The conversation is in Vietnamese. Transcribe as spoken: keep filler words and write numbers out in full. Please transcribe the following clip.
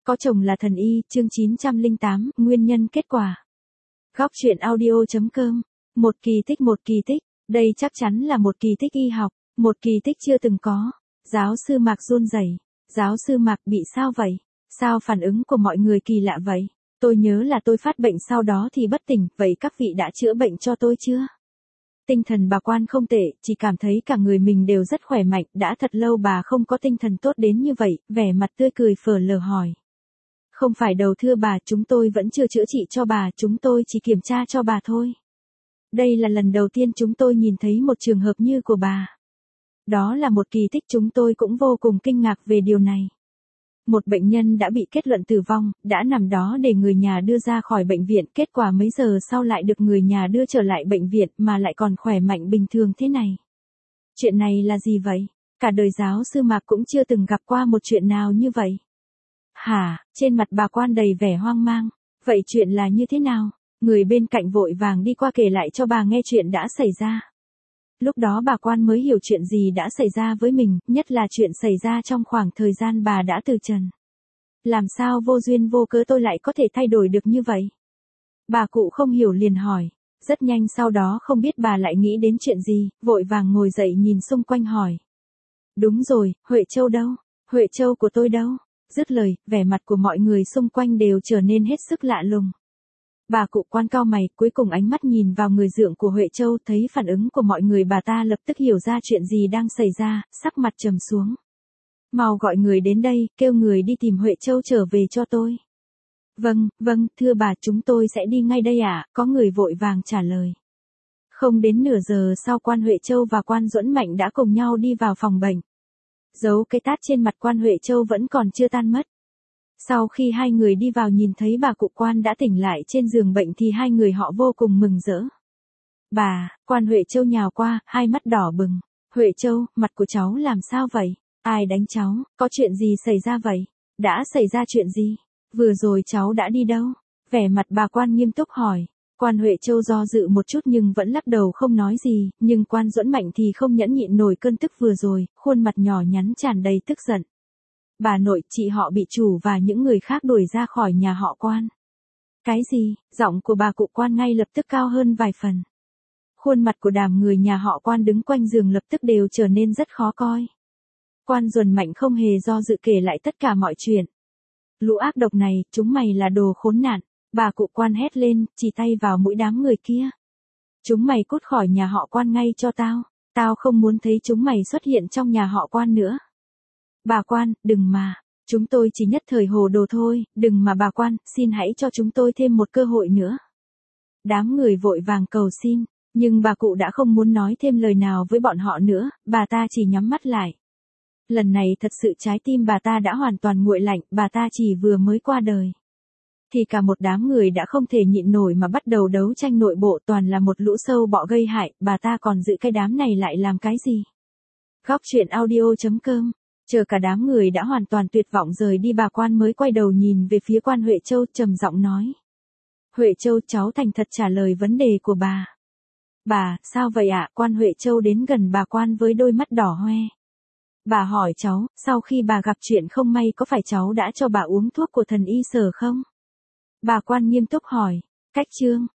Có chồng là thần y, chương chín trăm lẻ tám, nguyên nhân kết quả. Góc truyện audio.com. Một kỳ tích một kỳ tích, đây chắc chắn là một kỳ tích y học, một kỳ tích chưa từng có. Giáo sư Mạc run rẩy. Giáo sư Mạc bị sao vậy? Sao phản ứng của mọi người kỳ lạ vậy? Tôi nhớ là tôi phát bệnh sau đó thì bất tỉnh, vậy các vị đã chữa bệnh cho tôi chưa? Tinh thần bà Quan không tệ, chỉ cảm thấy cả người mình đều rất khỏe mạnh, đã thật lâu bà không có tinh thần tốt đến như vậy, vẻ mặt tươi cười phở lờ hỏi. Không phải đâu thưa bà, chúng tôi vẫn chưa chữa trị cho bà, chúng tôi chỉ kiểm tra cho bà thôi. Đây là lần đầu tiên chúng tôi nhìn thấy một trường hợp như của bà. Đó là một kỳ tích, chúng tôi cũng vô cùng kinh ngạc về điều này. Một bệnh nhân đã bị kết luận tử vong, đã nằm đó để người nhà đưa ra khỏi bệnh viện, kết quả mấy giờ sau lại được người nhà đưa trở lại bệnh viện mà lại còn khỏe mạnh bình thường thế này. Chuyện này là gì vậy? Cả đời giáo sư Mạc cũng chưa từng gặp qua một chuyện nào như vậy. Hả? Trên mặt bà Quan đầy vẻ hoang mang. Vậy chuyện là như thế nào? Người bên cạnh vội vàng đi qua kể lại cho bà nghe chuyện đã xảy ra. Lúc đó bà Quan mới hiểu chuyện gì đã xảy ra với mình, nhất là chuyện xảy ra trong khoảng thời gian bà đã từ trần. Làm sao vô duyên vô cớ tôi lại có thể thay đổi được như vậy? Bà cụ không hiểu liền hỏi. Rất nhanh sau đó không biết bà lại nghĩ đến chuyện gì, vội vàng ngồi dậy nhìn xung quanh hỏi. Đúng rồi, Huệ Châu đâu? Huệ Châu của tôi đâu? Dứt lời, vẻ mặt của mọi người xung quanh đều trở nên hết sức lạ lùng. Bà cụ Quan cau mày, cuối cùng ánh mắt nhìn vào người dượng của Huệ Châu, thấy phản ứng của mọi người bà ta lập tức hiểu ra chuyện gì đang xảy ra, sắc mặt trầm xuống. Mau gọi người đến đây, kêu người đi tìm Huệ Châu trở về cho tôi. Vâng, vâng, thưa bà, chúng tôi sẽ đi ngay đây ạ, có người vội vàng trả lời. Không đến nửa giờ sau, Quan Huệ Châu và Quan Duẫn Mạnh đã cùng nhau đi vào phòng bệnh. Dấu cái tát trên mặt Quan Huệ Châu vẫn còn chưa tan mất. Sau khi hai người đi vào nhìn thấy bà cụ Quan đã tỉnh lại trên giường bệnh thì hai người họ vô cùng mừng rỡ. Bà, Quan Huệ Châu nhào qua, hai mắt đỏ bừng. Huệ Châu, mặt của cháu làm sao vậy? Ai đánh cháu? Có chuyện gì xảy ra vậy? Đã xảy ra chuyện gì? Vừa rồi cháu đã đi đâu? Vẻ mặt bà Quan nghiêm túc hỏi. Quan Huệ Châu do dự một chút nhưng vẫn lắc đầu không nói gì, nhưng Quan Duẫn Mạnh thì không nhẫn nhịn nổi cơn tức vừa rồi, khuôn mặt nhỏ nhắn tràn đầy tức giận. Bà nội, chị họ bị chủ và những người khác đuổi ra khỏi nhà họ Quan. Cái gì? Giọng của bà cụ Quan ngay lập tức cao hơn vài phần. Khuôn mặt của đám người nhà họ Quan đứng quanh giường lập tức đều trở nên rất khó coi. Quan Duẫn Mạnh không hề do dự kể lại tất cả mọi chuyện. Lũ ác độc này, chúng mày là đồ khốn nạn. Bà cụ Quan hét lên, chỉ tay vào mũi đám người kia. Chúng mày cút khỏi nhà họ Quan ngay cho tao. Tao không muốn thấy chúng mày xuất hiện trong nhà họ Quan nữa. Bà Quan, đừng mà. Chúng tôi chỉ nhất thời hồ đồ thôi, đừng mà bà Quan, xin hãy cho chúng tôi thêm một cơ hội nữa. Đám người vội vàng cầu xin, nhưng bà cụ đã không muốn nói thêm lời nào với bọn họ nữa, bà ta chỉ nhắm mắt lại. Lần này thật sự trái tim bà ta đã hoàn toàn nguội lạnh, bà ta chỉ vừa mới qua đời. Thì cả một đám người đã không thể nhịn nổi mà bắt đầu đấu tranh nội bộ, toàn là một lũ sâu bọ gây hại, bà ta còn giữ cái đám này lại làm cái gì? Góc truyện audio.com. Chờ cả đám người đã hoàn toàn tuyệt vọng rời đi, bà Quan mới quay đầu nhìn về phía Quan Huệ Châu, trầm giọng nói. Huệ Châu, cháu thành thật trả lời vấn đề của bà. Bà, sao vậy ạ? Quan Huệ Châu đến gần bà Quan với đôi mắt đỏ hoe. Bà hỏi cháu, sau khi bà gặp chuyện không may có phải cháu đã cho bà uống thuốc của thần y Sở không? Bà Quan nghiêm túc hỏi. Cách chương.